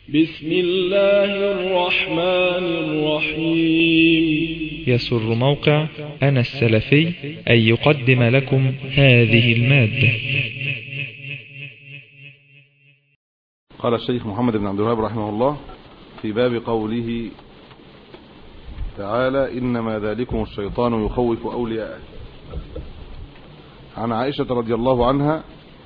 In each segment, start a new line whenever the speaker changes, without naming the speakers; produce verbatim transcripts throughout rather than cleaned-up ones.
بسم الله الرحمن الرحيم.
يسر موقع أنا السلفي أن يقدم لكم هذه المادة.
قال الشيخ محمد بن عبد الوهاب رحمه الله في باب قوله تعالى: إنما ذلكم الشيطان يخوف أولياءه. عن عائشة رضي الله عنها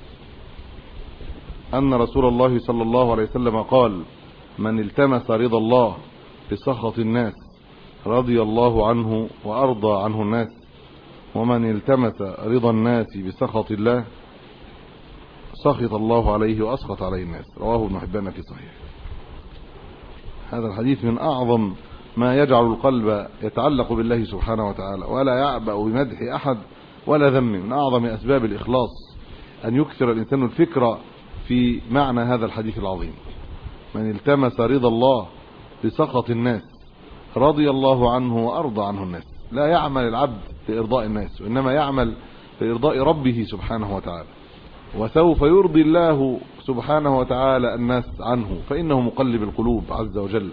أن رسول الله صلى الله عليه وسلم قال: من التمس رضا الله بسخط الناس رضي الله عنه وأرضى عنه الناس، ومن التمس رضا الناس بسخط الله سخط الله عليه وأسخط عليه الناس. رواه ابن حبان في صحيح. هذا الحديث من أعظم ما يجعل القلب يتعلق بالله سبحانه وتعالى ولا يعبأ بمدح أحد ولا ذم. من أعظم أسباب الإخلاص أن يكثر الإنسان الفكرة في معنى هذا الحديث العظيم: من التمس رضا الله بسخط الناس رضي الله عنه وأرضى عنه الناس. لا يعمل العبد لإرضاء الناس، وإنما يعمل لإرضاء ربه سبحانه وتعالى، وسوف يرضي الله سبحانه وتعالى الناس عنه، فإنه مقلب القلوب عز وجل،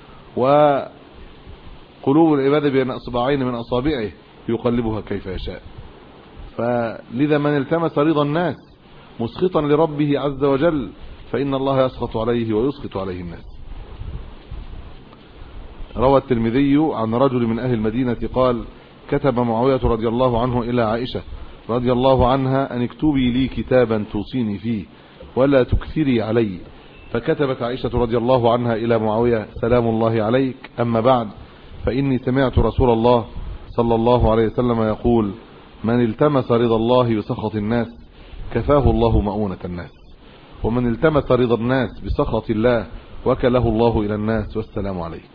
وقلوب العباد بين أصبعين من أصابعه يقلبها كيف يشاء. فلذا من التمس رضا الناس مسخطا لربه عز وجل فإن الله يسخط عليه ويسخط عليه الناس. روى الترمذي عن رجل من أهل المدينة قال: كتب معاوية رضي الله عنه إلى عائشة رضي الله عنها أن اكتبي لي كتابا توصيني فيه ولا تكثري علي. فكتبت عائشة رضي الله عنها إلى معاوية: سلام الله عليك، أما بعد، فإني سمعت رسول الله صلى الله عليه وسلم يقول: من التمس رضا الله بسخط الناس كفاه الله مؤونة الناس، ومن التمس رضا الناس بسخط الله وكله الله إلى الناس والسلام عليك.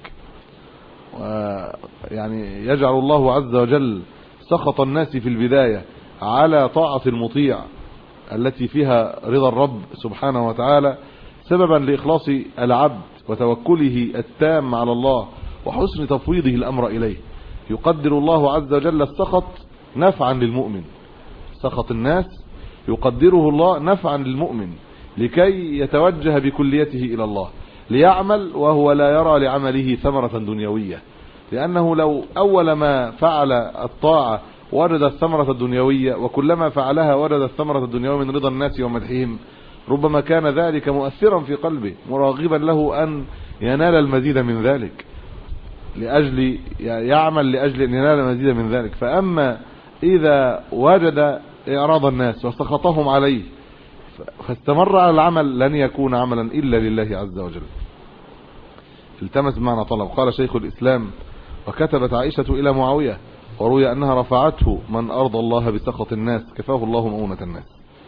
يعني يجعل الله عز وجل سخط الناس في البداية على طاعة المطيع التي فيها رضا الرب سبحانه وتعالى سببا لإخلاص العبد وتوكله التام على الله وحسن تفويضه الأمر إليه. يقدر الله عز وجل السخط نفعا للمؤمن. سخط الناس يقدره الله نفعا للمؤمن لكي يتوجه بكليته إلى الله ليعمل وهو لا يرى لعمله ثمرة دنيوية، لأنه لو أول ما فعل الطاعة وجد الثمرة الدنيوية، وكلما فعلها وجد الثمرة الدنيوية من رضا الناس ومدحهم، ربما كان ذلك مؤثرا في قلبه مراغبا له أن ينال المزيد من ذلك، لأجل يعمل لأجل أن ينال المزيد من ذلك. فأما إذا وجد إعراض الناس وسخطهم عليه فاستمر على العمل لن يكون عملا إلا لله عز وجل. التمس معنى طلب. قال شيخ الإسلام: وكتبت عائشة إلى معاوية، وروي أنها رفعته: من أرضى الله بسخط الناس كفاه الله مؤونة الناس،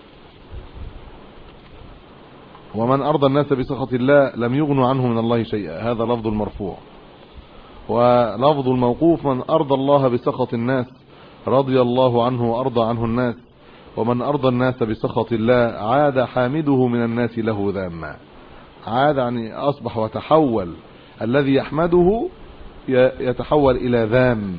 ومن أرضى الناس بسخط الله لم يغنوا عنه من الله شيئا. هذا لفظ المرفوع. ولفظ الموقوف: من أرضى الله بسخط الناس رضي الله عنه وأرضى عنه الناس، ومن أرضى الناس بسخط الله عاد حامده من الناس له ذاما. عاد يعني أصبح وتحول، الذي يحمده يتحول إلى ذام،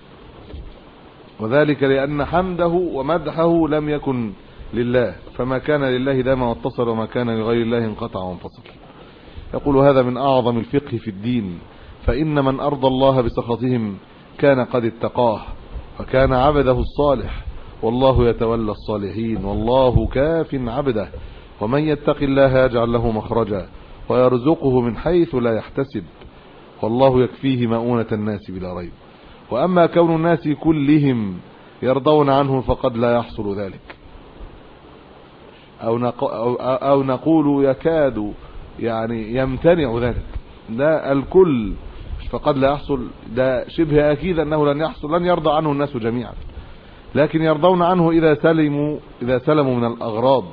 وذلك لأن حمده ومدحه لم يكن لله، فما كان لله دام واتصل، وما كان لغير الله انقطع وانفصل. يقول: هذا من أعظم الفقه في الدين، فإن من أرضى الله بسخطهم كان قد اتقاه وكان عبده الصالح، والله يتولى الصالحين، والله كاف عبده، ومن يتق الله يجعل له مخرجا ويرزقه من حيث لا يحتسب، والله يكفيه مؤونة الناس بلا ريب. وأما كون الناس كلهم يرضون عنه فقد لا يحصل ذلك، أو, أو نقول يكاد يعني يمتنع ذلك. ده الكل فقد لا يحصل، ده شبه أكيد أنه لن يحصل، لن يرضى عنه الناس جميعا، لكن يرضون عنه إذا سلموا إذا سلموا من الأغراض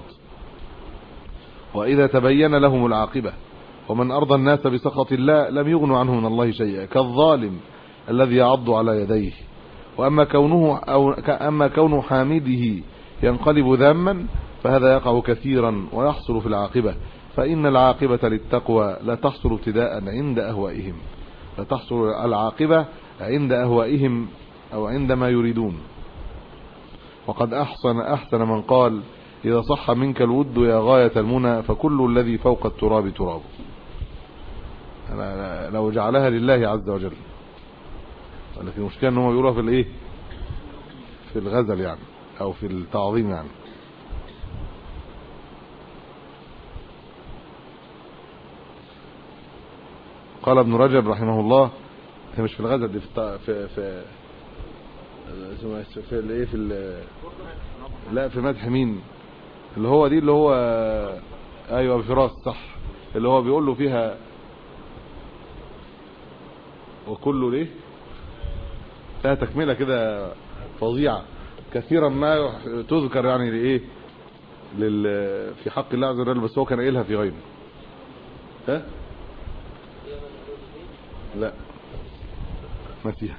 وإذا تبين لهم العاقبة. ومن أرضى الناس بسخط الله لم يغنوا عنه من الله شيئا، كالظالم الذي يعض على يديه. وأما كونه أو أما كونه حامده ينقلب ذاما فهذا يقع كثيرا ويحصل في العاقبة، فإن العاقبة للتقوى لا تحصل ابتداء عند أهوائهم، لا تحصل العاقبة عند أهوائهم أو عندما يريدون. وقد أحسن أحسن من قال: إذا صح منك الود يا غاية المنى فكل الذي فوق التراب تراب. لو جعلها لله عز وجل، ولكن المشكلة ان هم بيقولوها في الايه في الغزل يعني او في التعظيم يعني. قال ابن رجب رحمه الله، هي مش في الغزل دي في في في في, في الايه في ال... لا في مدح مين اللي هو دي اللي هو ايوه فراس صح، اللي هو بيقول له فيها وكله ليه فيها تكمله كده فظيعه كثيرا ما تذكر يعني لايه لل في حق الله عز وجل، بس هو كان قايلها في غيره. ها لا نسيها.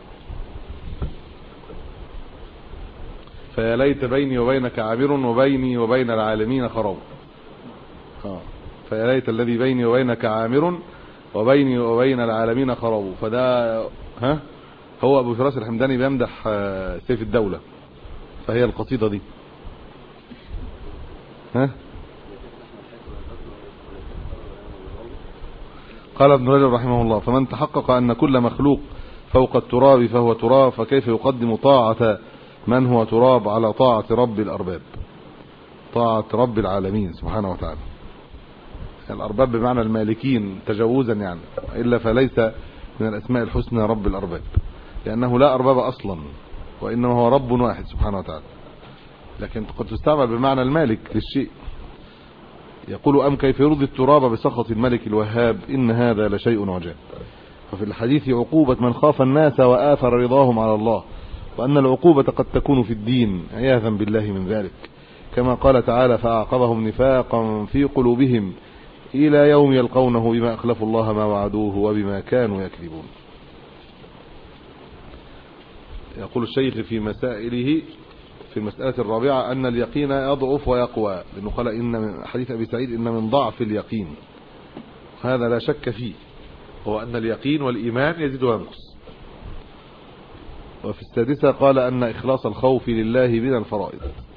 فيا ليت بيني وبينك عامر وبيني وبين العالمين خراب. اه فيا ليت الذي بيني وبينك عامر وبيني وبين العالمين خراب. فده ها هو ابو فراس الحمداني بيمدح سيف الدولة، فهي القصيدة دي. ها قال ابن رجب رحمه الله فمن تحقق أن كل مخلوق فوق التراب فهو تراب، فكيف يقدم طاعة من هو تراب على طاعة رب الأرباب، طاعة رب العالمين سبحانه وتعالى. الأرباب بمعنى المالكين تجوزا يعني، إلا فليس من الأسماء الحسنى رب الأرباب، لأنه لا أرباب أصلا وإنما هو رب واحد سبحانه وتعالى، لكن قد تستعمل بمعنى المالك للشيء. يقول أم كيف يرضي التراب بسخط الملك الوهاب، إن هذا لشيء عجاب. ففي الحديث عقوبة من خاف الناس وآثر رضاهم على الله، وأن العقوبة قد تكون في الدين عياذا بالله من ذلك، كما قال تعالى فأعقبهم نفاقا في قلوبهم إلى يوم يلقونه بما أخلفوا الله ما وعدوه وبما كانوا يكذبون. يقول الشيخ في مسائله في المسألة الرابعة أن اليقين يضعف ويقوى، لأنه قال إن من حديث أبي سعيد إن من ضعف اليقين، هذا لا شك فيه، هو أن اليقين والإيمان يزيد وينقص. وفي السادسة قال أن إخلاص الخوف لله من الفرائض.